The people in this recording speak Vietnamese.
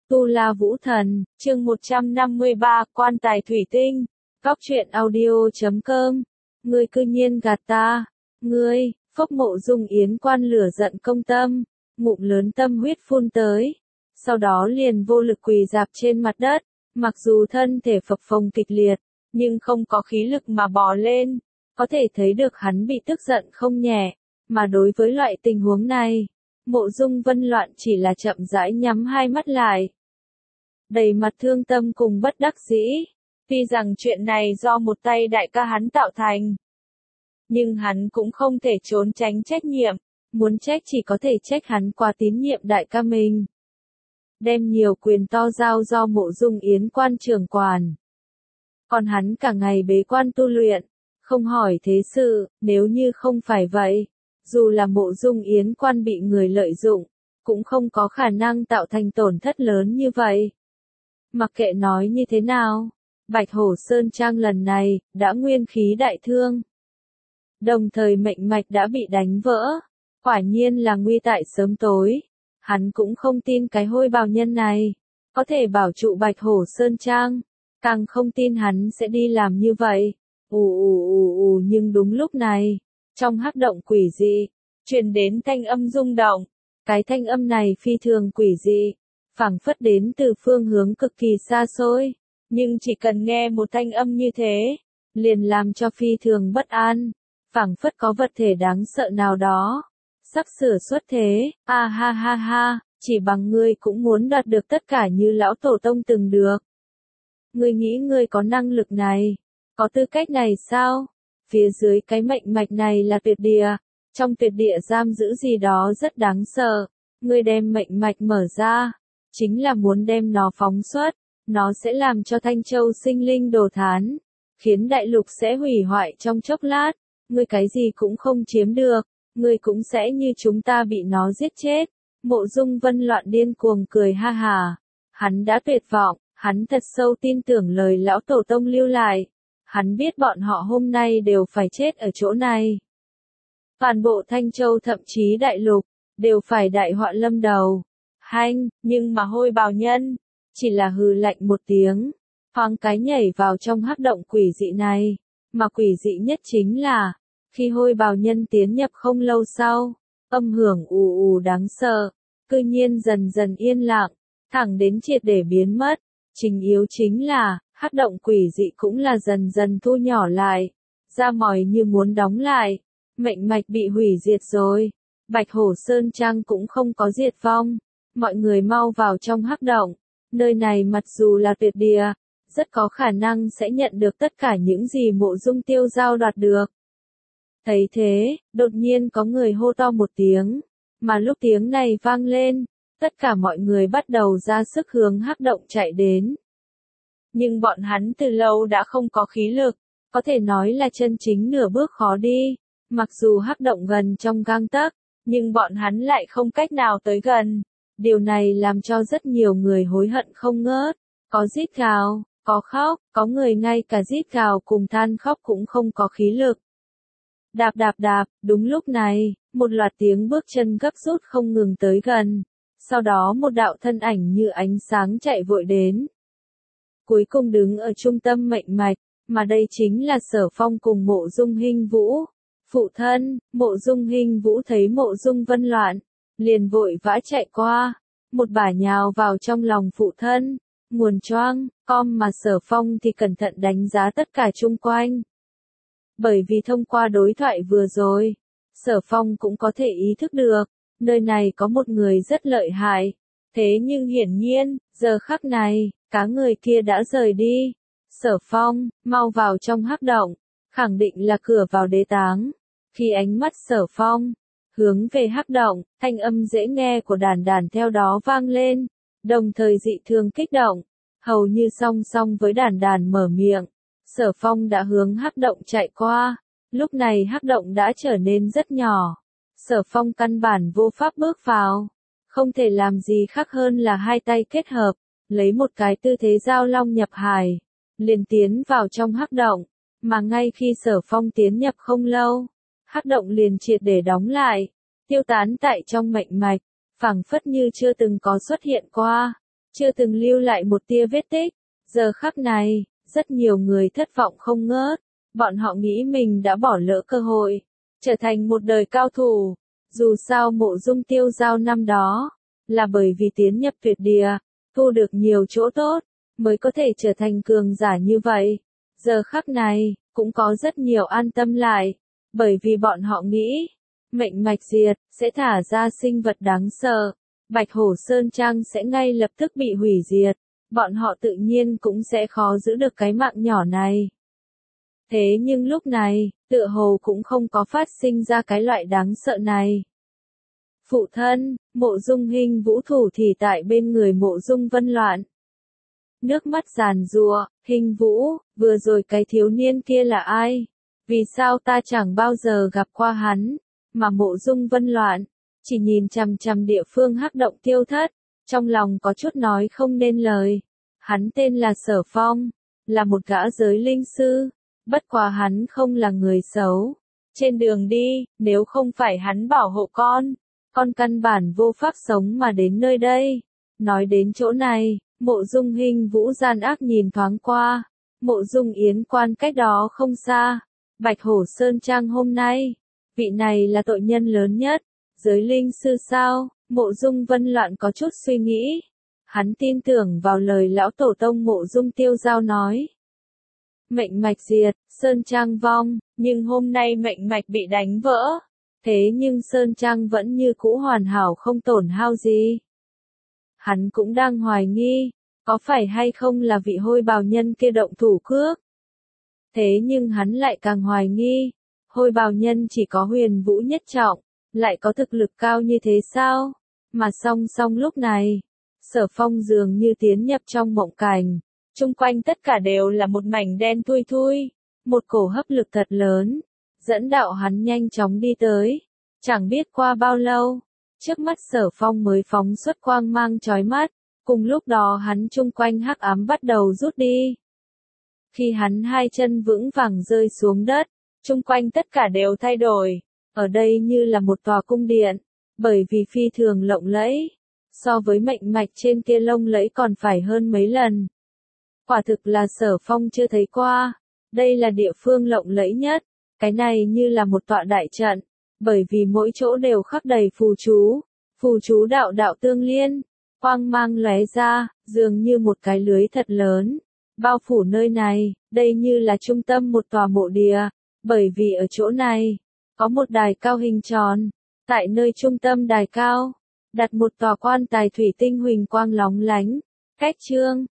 Tu La Vũ Thần, chương 153, Quan tài thủy tinh. Góc truyện audio.com. Ngươi cư nhiên gạt ta. Ngươi, Phốc Mộ Dung Yến Quan lửa giận công tâm, ngụm lớn tâm huyết phun tới. Sau đó liền vô lực quỳ rạp trên mặt đất, mặc dù thân thể phập phồng kịch liệt, nhưng không có khí lực mà bò lên. Có thể thấy được hắn bị tức giận không nhẹ, mà đối với loại tình huống này, Mộ Dung Vân Loạn chỉ là chậm rãi nhắm hai mắt lại. Đầy mặt thương tâm cùng bất đắc dĩ, tuy rằng chuyện này do một tay đại ca hắn tạo thành. Nhưng hắn cũng không thể trốn tránh trách nhiệm, muốn trách chỉ có thể trách hắn quá tín nhiệm đại ca mình. Đem nhiều quyền to giao do Mộ Dung Yến Quan trưởng quản. Còn hắn cả ngày bế quan tu luyện, không hỏi thế sự, nếu như không phải vậy, dù là Mộ Dung Yến Quan bị người lợi dụng, cũng không có khả năng tạo thành tổn thất lớn như vậy. Mặc kệ nói như thế nào, Bạch Hổ Sơn Trang lần này, đã nguyên khí đại thương. Đồng thời mệnh mạch đã bị đánh vỡ, quả nhiên là nguy tại sớm tối. Hắn cũng không tin cái hôi bào nhân này, có thể bảo trụ Bạch Hổ Sơn Trang, càng không tin hắn sẽ đi làm như vậy. Nhưng đúng lúc này, trong hắc động quỷ dị, truyền đến thanh âm rung động. Cái thanh âm này phi thường quỷ dị, phảng phất đến từ phương hướng cực kỳ xa xôi, nhưng chỉ cần nghe một thanh âm như thế, liền làm cho phi thường bất an, phảng phất có vật thể đáng sợ nào đó sắp sửa xuất thế. Ha ha ha, chỉ bằng ngươi cũng muốn đạt được tất cả như lão tổ tông từng được. Ngươi nghĩ ngươi có năng lực này, có tư cách này sao? Phía dưới cái mệnh mạch này là tuyệt địa, trong tuyệt địa giam giữ gì đó rất đáng sợ. Ngươi đem mệnh mạch mở ra, chính là muốn đem nó phóng xuất, nó sẽ làm cho Thanh Châu sinh linh đồ thán, khiến đại lục sẽ hủy hoại trong chốc lát. Ngươi cái gì cũng không chiếm được, ngươi cũng sẽ như chúng ta bị nó giết chết. Mộ Dung Vân Loạn điên cuồng cười ha hà. Hắn đã tuyệt vọng, hắn thật sâu tin tưởng lời lão tổ tông lưu lại. Hắn biết bọn họ hôm nay đều phải chết ở chỗ này. Toàn bộ Thanh Châu thậm chí đại lục, đều phải đại họa lâm đầu. Nhưng mà hôi bào nhân, chỉ là hừ lạnh một tiếng, thoáng cái nhảy vào trong hắc động quỷ dị này. Mà quỷ dị nhất chính là, khi hôi bào nhân tiến nhập không lâu sau, âm hưởng đáng sợ, cư nhiên dần dần yên lặng, thẳng đến triệt để biến mất. Chính yếu chính là, hắc động quỷ dị cũng là dần dần thu nhỏ lại, ra mỏi như muốn đóng lại, mệnh mạch bị hủy diệt rồi. Bạch Hổ Sơn Trang cũng không có diệt vong, mọi người mau vào trong hắc động, nơi này mặc dù là tuyệt địa, rất có khả năng sẽ nhận được tất cả những gì Mộ Dung Tiêu Giao đoạt được. Thấy thế, đột nhiên có người hô to một tiếng, mà lúc tiếng này vang lên, tất cả mọi người bắt đầu ra sức hướng hắc động chạy đến. Nhưng bọn hắn từ lâu đã không có khí lực, có thể nói là chân chính nửa bước khó đi. Mặc dù hắc động gần trong gang tấc, nhưng bọn hắn lại không cách nào tới gần. Điều này làm cho rất nhiều người hối hận không ngớt, có rít gào, có khóc, có người ngay cả rít gào cùng than khóc cũng không có khí lực. Đạp đạp đạp, đúng lúc này, một loạt tiếng bước chân gấp rút không ngừng tới gần. Sau đó một đạo thân ảnh như ánh sáng chạy vội đến. Cuối cùng đứng ở trung tâm mệnh mạch, mà đây chính là Sở Phong cùng Mộ Dung Hinh Vũ. Phụ thân, Mộ Dung Hinh Vũ thấy Mộ Dung Vân Loạn, liền vội vã chạy qua, một bả nhào vào trong lòng phụ thân, nguồn choang, mà Sở Phong thì cẩn thận đánh giá tất cả chung quanh. Bởi vì thông qua đối thoại vừa rồi, Sở Phong cũng có thể ý thức được, nơi này có một người rất lợi hại. Thế nhưng hiển nhiên, giờ khắc này, cá người kia đã rời đi. Sở Phong, mau vào trong hắc động, khẳng định là cửa vào đế táng. Khi ánh mắt Sở Phong hướng về hắc động, thanh âm dễ nghe của đàn đàn theo đó vang lên, đồng thời dị thường kích động, hầu như song song với đàn đàn mở miệng. Sở Phong đã hướng hắc động chạy qua, lúc này hắc động đã trở nên rất nhỏ. Sở Phong căn bản vô pháp bước vào, không thể làm gì khác hơn là hai tay kết hợp, lấy một cái tư thế giao long nhập hải, liền tiến vào trong hắc động, mà ngay khi Sở Phong tiến nhập không lâu, hắc động liền triệt để đóng lại, tiêu tán tại trong mệnh mạch, phảng phất như chưa từng có xuất hiện qua. chưa từng lưu lại một tia vết tích. Giờ khắc này, rất nhiều người thất vọng không ngớt, bọn họ nghĩ mình đã bỏ lỡ cơ hội, trở thành một đời cao thủ. Dù sao Mộ Dung tiêu giao năm đó, là bởi vì tiến nhập tuyệt địa, thu được nhiều chỗ tốt, mới có thể trở thành cường giả như vậy. Giờ khắc này, cũng có rất nhiều an tâm lại, bởi vì bọn họ nghĩ, mệnh mạch diệt, sẽ thả ra sinh vật đáng sợ, Bạch Hổ Sơn Trang sẽ ngay lập tức bị hủy diệt, bọn họ tự nhiên cũng sẽ khó giữ được cái mạng nhỏ này. Thế nhưng lúc này, tựa hồ cũng không có phát sinh ra cái loại đáng sợ này. Phụ thân, Mộ Dung Hinh Vũ thủ thì tại bên người Mộ Dung Vân Loạn. Nước mắt giàn giụa, Hinh Vũ, vừa rồi cái thiếu niên kia là ai? Vì sao ta chẳng bao giờ gặp qua hắn? Mà Mộ Dung Vân Loạn, chỉ nhìn chằm chằm địa phương hắc động tiêu thất, trong lòng có chút nói không nên lời. Hắn tên là Sở Phong, là một gã giới linh sư, bất quá hắn không là người xấu. Trên đường đi, nếu không phải hắn bảo hộ con căn bản vô pháp sống mà đến nơi đây. Nói đến chỗ này, Mộ Dung Hinh Vũ gian ác nhìn thoáng qua, Mộ Dung Yến Quan cách đó không xa, Bạch Hổ Sơn Trang hôm nay, vị này là tội nhân lớn nhất, giới linh sư sao? Mộ Dung Vân Loạn có chút suy nghĩ, hắn tin tưởng vào lời lão tổ tông Mộ Dung Tiêu Giao nói. Mệnh mạch diệt, Sơn Trang vong, nhưng hôm nay mệnh mạch bị đánh vỡ. Thế nhưng Sơn Trang vẫn như cũ hoàn hảo không tổn hao gì. Hắn cũng đang hoài nghi, có phải hay không là vị hôi bào nhân kia động thủ cướp. Thế nhưng hắn lại càng hoài nghi, hôi bào nhân chỉ có huyền vũ nhất trọng, lại có thực lực cao như thế sao? Mà song song lúc này, Sở Phong dường như tiến nhập trong mộng cảnh, chung quanh tất cả đều là một mảnh đen thui thui, một cổ hấp lực thật lớn, dẫn đạo hắn nhanh chóng đi tới. Chẳng biết qua bao lâu, trước mắt Sở Phong mới phóng xuất quang mang chói mắt, cùng lúc đó hắn chung quanh hắc ám bắt đầu rút đi. Khi hắn hai chân vững vàng rơi xuống đất, chung quanh tất cả đều thay đổi, ở đây như là một tòa cung điện, bởi vì phi thường lộng lẫy, so với mệnh mạch trên kia lông lẫy còn phải hơn mấy lần. Quả thực là Sở Phong chưa thấy qua, đây là địa phương lộng lẫy nhất, cái này như là một tọa đại trận, bởi vì mỗi chỗ đều khắc đầy phù chú đạo đạo tương liên, quang mang lóe ra, dường như một cái lưới thật lớn, bao phủ nơi này, đây như là trung tâm một tòa mộ địa, bởi vì ở chỗ này, có một đài cao hình tròn, tại nơi trung tâm đài cao, đặt một tòa quan tài thủy tinh huỳnh quang lóng lánh, cách chương,